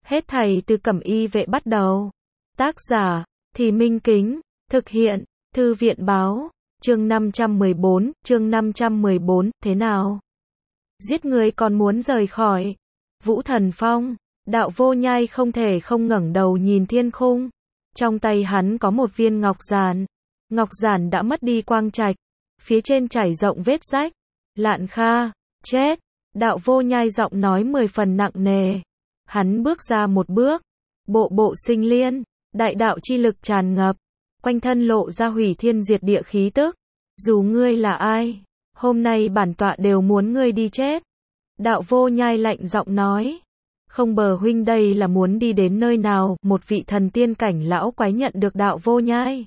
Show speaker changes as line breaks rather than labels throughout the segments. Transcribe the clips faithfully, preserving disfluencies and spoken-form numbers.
Hết thảy từ Cẩm Y Vệ bắt đầu. Tác giả, Thì Minh Kính, thực hiện, Thư viện báo, chương năm trăm mười bốn, chương năm trăm mười bốn, thế nào? Giết người còn muốn rời khỏi. Vũ Thần Phong, Đạo Vô Nhai không thể không ngẩng đầu nhìn thiên khung. Trong tay hắn có một viên ngọc giản. Ngọc giản đã mất đi quang trạch, phía trên trải rộng vết rách. Lạn Kha, chết. Đạo Vô Nhai giọng nói mười phần nặng nề. Hắn bước ra một bước, bộ bộ sinh liên, đại đạo chi lực tràn ngập, quanh thân lộ ra hủy thiên diệt địa khí tức. Dù ngươi là ai, hôm nay bản tọa đều muốn ngươi đi chết. Đạo Vô Nhai lạnh giọng nói. Không Bờ huynh đây là muốn đi đến nơi nào? Một vị thần tiên cảnh lão quái nhận được Đạo Vô Nhai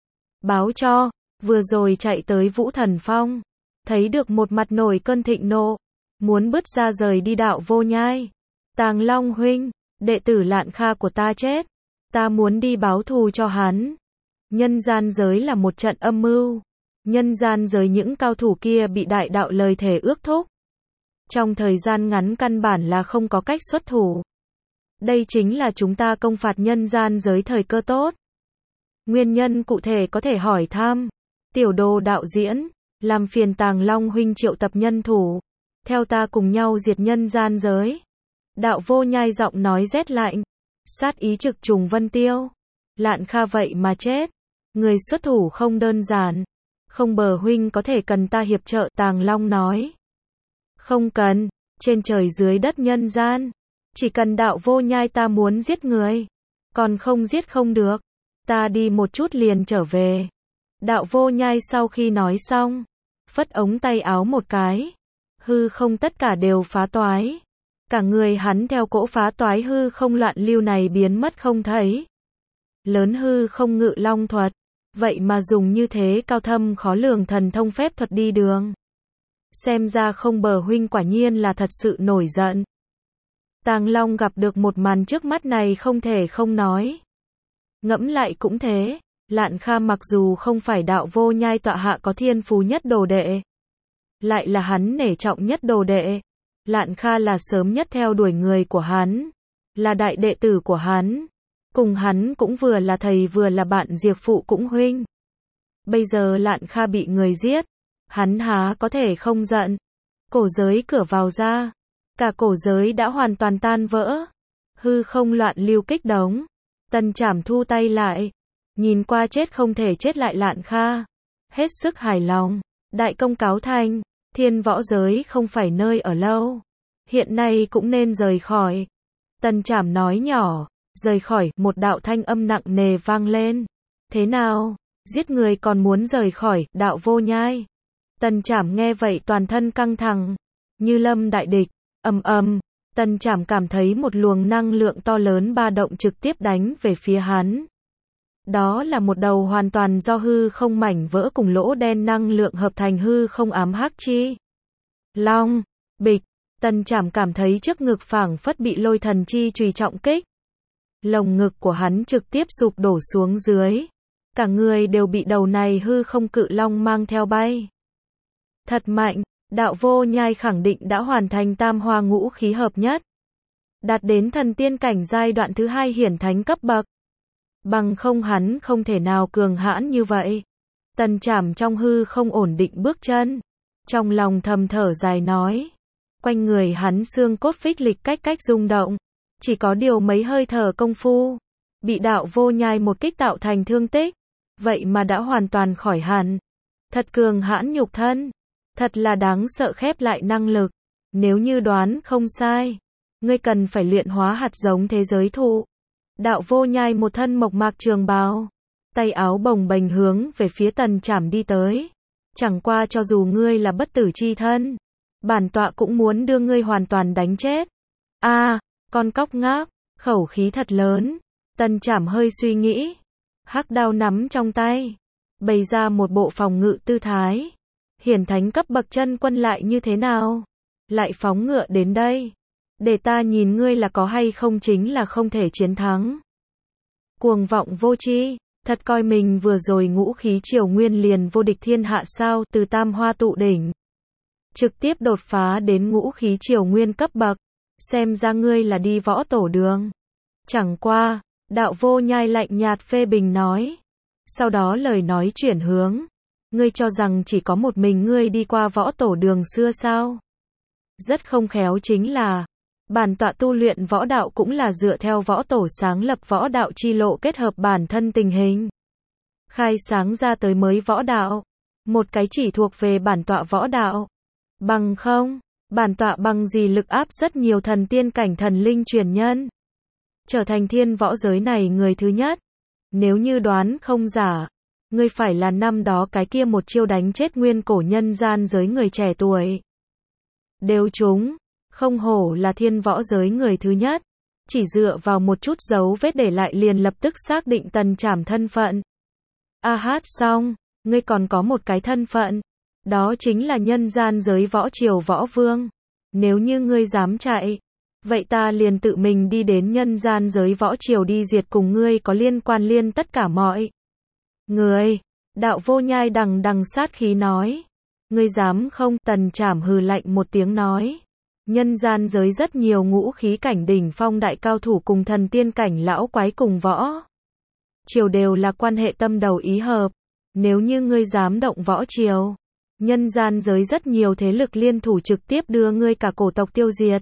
báo cho, vừa rồi chạy tới Vũ Thần Phong, thấy được một mặt nổi cơn thịnh nộ, muốn bứt ra rời đi Đạo Vô Nhai. Tàng Long huynh, đệ tử Lạn Kha của ta chết, ta muốn đi báo thù cho hắn. Nhân gian giới là một trận âm mưu. Nhân gian giới những cao thủ kia bị đại đạo lời thề ước thúc. Trong thời gian ngắn căn bản là không có cách xuất thủ. Đây chính là chúng ta công phạt nhân gian giới thời cơ tốt. Nguyên nhân cụ thể có thể hỏi thăm Tiểu Đồ đạo diễn, làm phiền Tàng Long huynh triệu tập nhân thủ, theo ta cùng nhau diệt nhân gian giới. Đạo Vô Nhai giọng nói rét lạnh, sát ý trực trùng vân tiêu. Lạn Kha vậy mà chết, người xuất thủ không đơn giản. Không Bờ huynh có thể cần ta hiệp trợ? Tàng Long nói. Không cần, trên trời dưới đất nhân gian, chỉ cần Đạo Vô Nhai ta muốn giết người, còn không giết không được. Ta đi một chút liền trở về. Đạo Vô Nhai sau khi nói xong, phất ống tay áo một cái, hư không tất cả đều phá toái. Cả người hắn theo cỗ phá toái hư không loạn lưu này biến mất không thấy. Lớn hư không ngự long thuật, vậy mà dùng như thế cao thâm khó lường thần thông phép thuật đi đường. Xem ra Không Bờ huynh quả nhiên là thật sự nổi giận. Tàng Long gặp được một màn trước mắt này không thể không nói. Ngẫm lại cũng thế, Lạn Kha mặc dù không phải Đạo Vô Nhai tọa hạ có thiên phú nhất đồ đệ, lại là hắn nể trọng nhất đồ đệ. Lạn Kha là sớm nhất theo đuổi người của hắn, là đại đệ tử của hắn, cùng hắn cũng vừa là thầy vừa là bạn, diệt phụ cũng huynh. Bây giờ Lạn Kha bị người giết, hắn há có thể không giận. Cổ giới cửa vào ra, cả cổ giới đã hoàn toàn tan vỡ, hư không loạn lưu kích đống. Tần Trảm thu tay lại, nhìn qua chết không thể chết lại Lạn Kha, hết sức hài lòng. Đại công cáo thành, thiên võ giới không phải nơi ở lâu, hiện nay cũng nên rời khỏi. Tần Trảm nói nhỏ. Rời khỏi. Một đạo thanh âm nặng nề vang lên. Thế nào, giết người còn muốn rời khỏi? Đạo Vô Nhai. Tần Trảm nghe vậy toàn thân căng thẳng, như lâm đại địch. Ầm ầm, Tần Trảm cảm thấy một luồng năng lượng to lớn ba động trực tiếp đánh về phía hắn. Đó là một đầu hoàn toàn do hư không mảnh vỡ cùng lỗ đen năng lượng hợp thành hư không ám hắc chi long. Bịch, Tần Trảm cảm thấy trước ngực phảng phất bị lôi thần chi chùy trọng kích. Lồng ngực của hắn trực tiếp sụp đổ xuống dưới. Cả người đều bị đầu này hư không cự long mang theo bay. Thật mạnh, Đạo Vô Nhai khẳng định đã hoàn thành tam hoa ngũ khí hợp nhất, đạt đến thần tiên cảnh giai đoạn thứ hai hiển thánh cấp bậc. Bằng không hắn không thể nào cường hãn như vậy. Tần Trảm trong hư không ổn định bước chân, trong lòng thầm thở dài nói. Quanh người hắn xương cốt phích lịch cách cách rung động, chỉ có điều mấy hơi thở công phu, bị Đạo Vô Nhai một kích tạo thành thương tích, vậy mà đã hoàn toàn khỏi hẳn. Thật cường hãn nhục thân, thật là đáng sợ. Khép lại năng lực, nếu như đoán không sai, ngươi cần phải luyện hóa hạt giống thế giới thụ. Đạo Vô Nhai một thân mộc mạc trường bào, tay áo bồng bềnh hướng về phía Tần Trảm đi tới. Chẳng qua cho dù ngươi là bất tử chi thân, bản tọa cũng muốn đưa ngươi hoàn toàn đánh chết. A, à, con cóc ngáp, khẩu khí thật lớn. Tần Trảm hơi suy nghĩ, hắc đao nắm trong tay, bày ra một bộ phòng ngự tư thái. Hiển thánh cấp bậc chân quân lại như thế nào? Lại phóng ngựa đến đây, để ta nhìn ngươi là có hay không chính là không thể chiến thắng. Cuồng vọng vô tri, thật coi mình vừa rồi ngũ khí triều nguyên liền vô địch thiên hạ sao? Từ tam hoa tụ đỉnh, trực tiếp đột phá đến ngũ khí triều nguyên cấp bậc, xem ra ngươi là đi võ tổ đường. Chẳng qua, đạo vô nhai lạnh nhạt phê bình nói. Sau đó lời nói chuyển hướng. Ngươi cho rằng chỉ có một mình ngươi đi qua võ tổ đường xưa sao? Rất không khéo chính là, bản tọa tu luyện võ đạo cũng là dựa theo võ tổ sáng lập võ đạo chi lộ kết hợp bản thân tình hình. Khai sáng ra tới mới võ đạo. Một cái chỉ thuộc về bản tọa võ đạo. Bằng không, bản tọa bằng gì lực áp rất nhiều thần tiên cảnh thần linh truyền nhân. Trở thành thiên võ giới này người thứ nhất. Nếu như đoán không giả, ngươi phải là năm đó cái kia một chiêu đánh chết nguyên cổ nhân gian giới người trẻ tuổi. Đều chúng, không hổ là thiên võ giới người thứ nhất. Chỉ dựa vào một chút dấu vết để lại liền lập tức xác định Tần Trảm thân phận. A hát xong, ngươi còn có một cái thân phận. Đó chính là nhân gian giới võ triều võ vương. Nếu như ngươi dám chạy, vậy ta liền tự mình đi đến nhân gian giới võ triều đi diệt cùng ngươi có liên quan liên tất cả mọi người. Đạo vô nhai đằng đằng sát khí nói. Ngươi dám không? Tần Trảm hừ lạnh một tiếng nói. Nhân gian giới rất nhiều ngũ khí cảnh đỉnh phong đại cao thủ cùng thần tiên cảnh lão quái cùng võ triều đều là quan hệ tâm đầu ý hợp. Nếu như ngươi dám động võ triều, nhân gian giới rất nhiều thế lực liên thủ trực tiếp đưa ngươi cả cổ tộc tiêu diệt.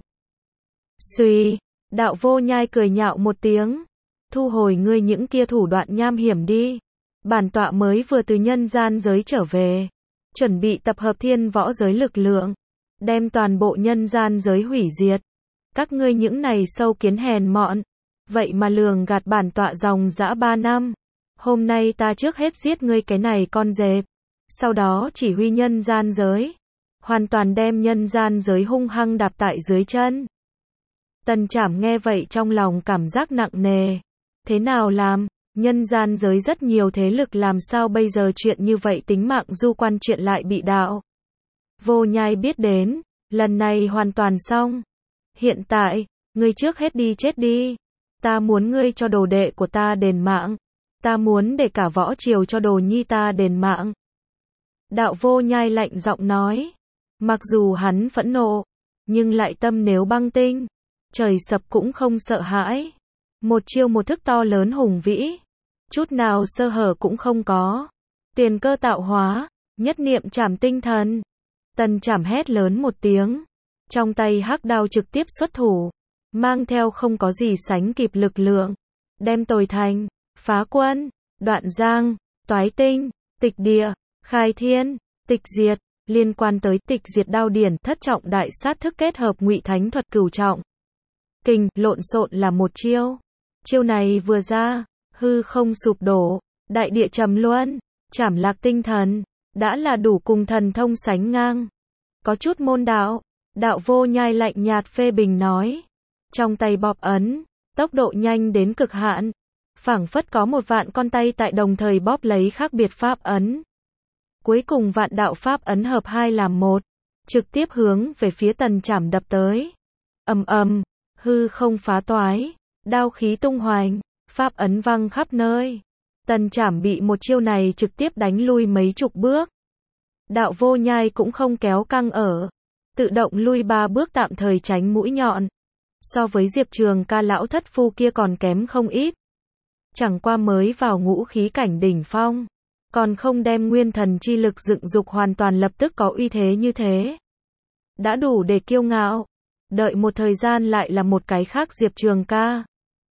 Suy, đạo vô nhai cười nhạo một tiếng. Thu hồi ngươi những kia thủ đoạn nham hiểm đi. Bản tọa mới vừa từ nhân gian giới trở về. Chuẩn bị tập hợp thiên võ giới lực lượng. Đem toàn bộ nhân gian giới hủy diệt. Các ngươi những này sâu kiến hèn mọn. Vậy mà lường gạt bản tọa dòng dã ba năm. Hôm nay ta trước hết giết ngươi cái này con dẹp. Sau đó chỉ huy nhân gian giới. Hoàn toàn đem nhân gian giới hung hăng đạp tại dưới chân. Tần Trảm nghe vậy trong lòng cảm giác nặng nề. Thế nào làm? Nhân gian giới rất nhiều thế lực làm sao bây giờ chuyện như vậy tính mạng du quan chuyện lại bị đạo vô nhai biết đến. Lần này hoàn toàn xong. Hiện tại, ngươi trước hết đi chết đi. Ta muốn ngươi cho đồ đệ của ta đền mạng. Ta muốn để cả võ triều cho đồ nhi ta đền mạng. Đạo vô nhai lạnh giọng nói. Mặc dù hắn phẫn nộ, nhưng lại tâm nếu băng tinh. Trời sập cũng không sợ hãi. Một chiêu một thức to lớn hùng vĩ. Chút nào sơ hở cũng không có. Tiền cơ tạo hóa, nhất niệm trảm tinh thần. Tần Trảm hét lớn một tiếng. Trong tay hắc đao trực tiếp xuất thủ. Mang theo không có gì sánh kịp lực lượng. Đem Tồi Thành, Phá Quân, Đoạn Giang, Toái Tinh, Tịch Địa, Khai Thiên, Tịch Diệt. Liên quan tới tịch diệt đao điển thất trọng đại sát thức kết hợp ngụy thánh thuật cửu trọng. Kình, lộn xộn là một chiêu. Chiêu này vừa ra, hư không sụp đổ, đại địa trầm luân, trảm lạc tinh thần, đã là đủ cùng thần thông sánh ngang. Có chút môn đạo, đạo vô nhai lạnh nhạt phê bình nói. Trong tay bóp ấn, tốc độ nhanh đến cực hạn. Phảng phất có một vạn con tay tại đồng thời bóp lấy khác biệt pháp ấn. Cuối cùng vạn đạo pháp ấn hợp hai làm một, trực tiếp hướng về phía Tần Trảm đập tới. Ầm ầm, hư không phá toái, đao khí tung hoành, pháp ấn văng khắp nơi. Tần Trảm bị một chiêu này trực tiếp đánh lui mấy chục bước. Đạo vô nhai cũng không kéo căng ở, tự động lui ba bước tạm thời tránh mũi nhọn. So với Diệp Trường Ca lão thất phu kia còn kém không ít. Chẳng qua mới vào ngũ khí cảnh đỉnh phong, còn không đem nguyên thần chi lực dựng dục hoàn toàn lập tức có uy thế như thế. Đã đủ để kiêu ngạo. Đợi một thời gian lại là một cái khác Diệp Trường Ca.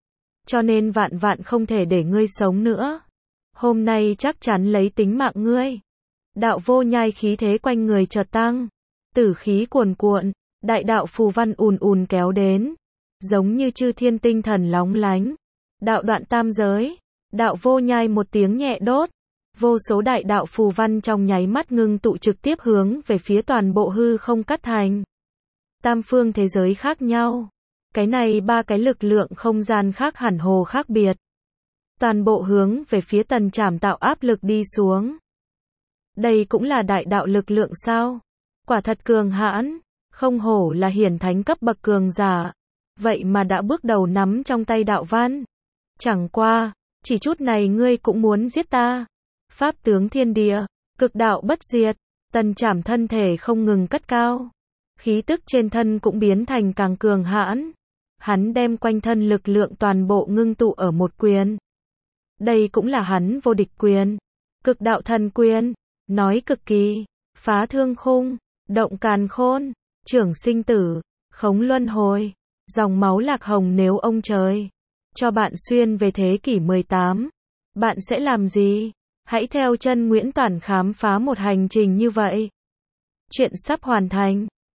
Cho nên vạn vạn không thể để ngươi sống nữa. Hôm nay chắc chắn lấy tính mạng ngươi. Đạo vô nhai khí thế quanh người chợt tăng. Tử khí cuồn cuộn, đại đạo phù văn ùn ùn kéo đến. Giống như chư thiên tinh thần lóng lánh. Đạo đoạn tam giới. Đạo vô nhai một tiếng nhẹ đốt. Vô số đại đạo phù văn trong nháy mắt ngưng tụ trực tiếp hướng về phía toàn bộ hư không cắt thành. Tam phương thế giới khác nhau. Cái này ba cái lực lượng không gian khác hẳn hồ khác biệt. Toàn bộ hướng về phía Tần Trảm tạo áp lực đi xuống. Đây cũng là đại đạo lực lượng sao? Quả thật cường hãn, không hổ là hiển thánh cấp bậc cường giả. Vậy mà đã bước đầu nắm trong tay đạo văn. Chẳng qua, chỉ chút này ngươi cũng muốn giết ta. Pháp tướng thiên địa, cực đạo bất diệt. Tần Trảm thân thể không ngừng cất cao. Khí tức trên thân cũng biến thành càng cường hãn. Hắn đem quanh thân lực lượng toàn bộ ngưng tụ ở một quyền. Đây cũng là hắn vô địch quyền. Cực đạo thần quyền. Nói cực kỳ. Phá thương khung. Động càn khôn. Trưởng sinh tử. Khống luân hồi. Dòng máu lạc hồng nếu ông trời cho bạn xuyên về thế kỷ mười tám. Bạn sẽ làm gì? Hãy theo chân Nguyễn Toản khám phá một hành trình như vậy. Chuyện sắp hoàn thành.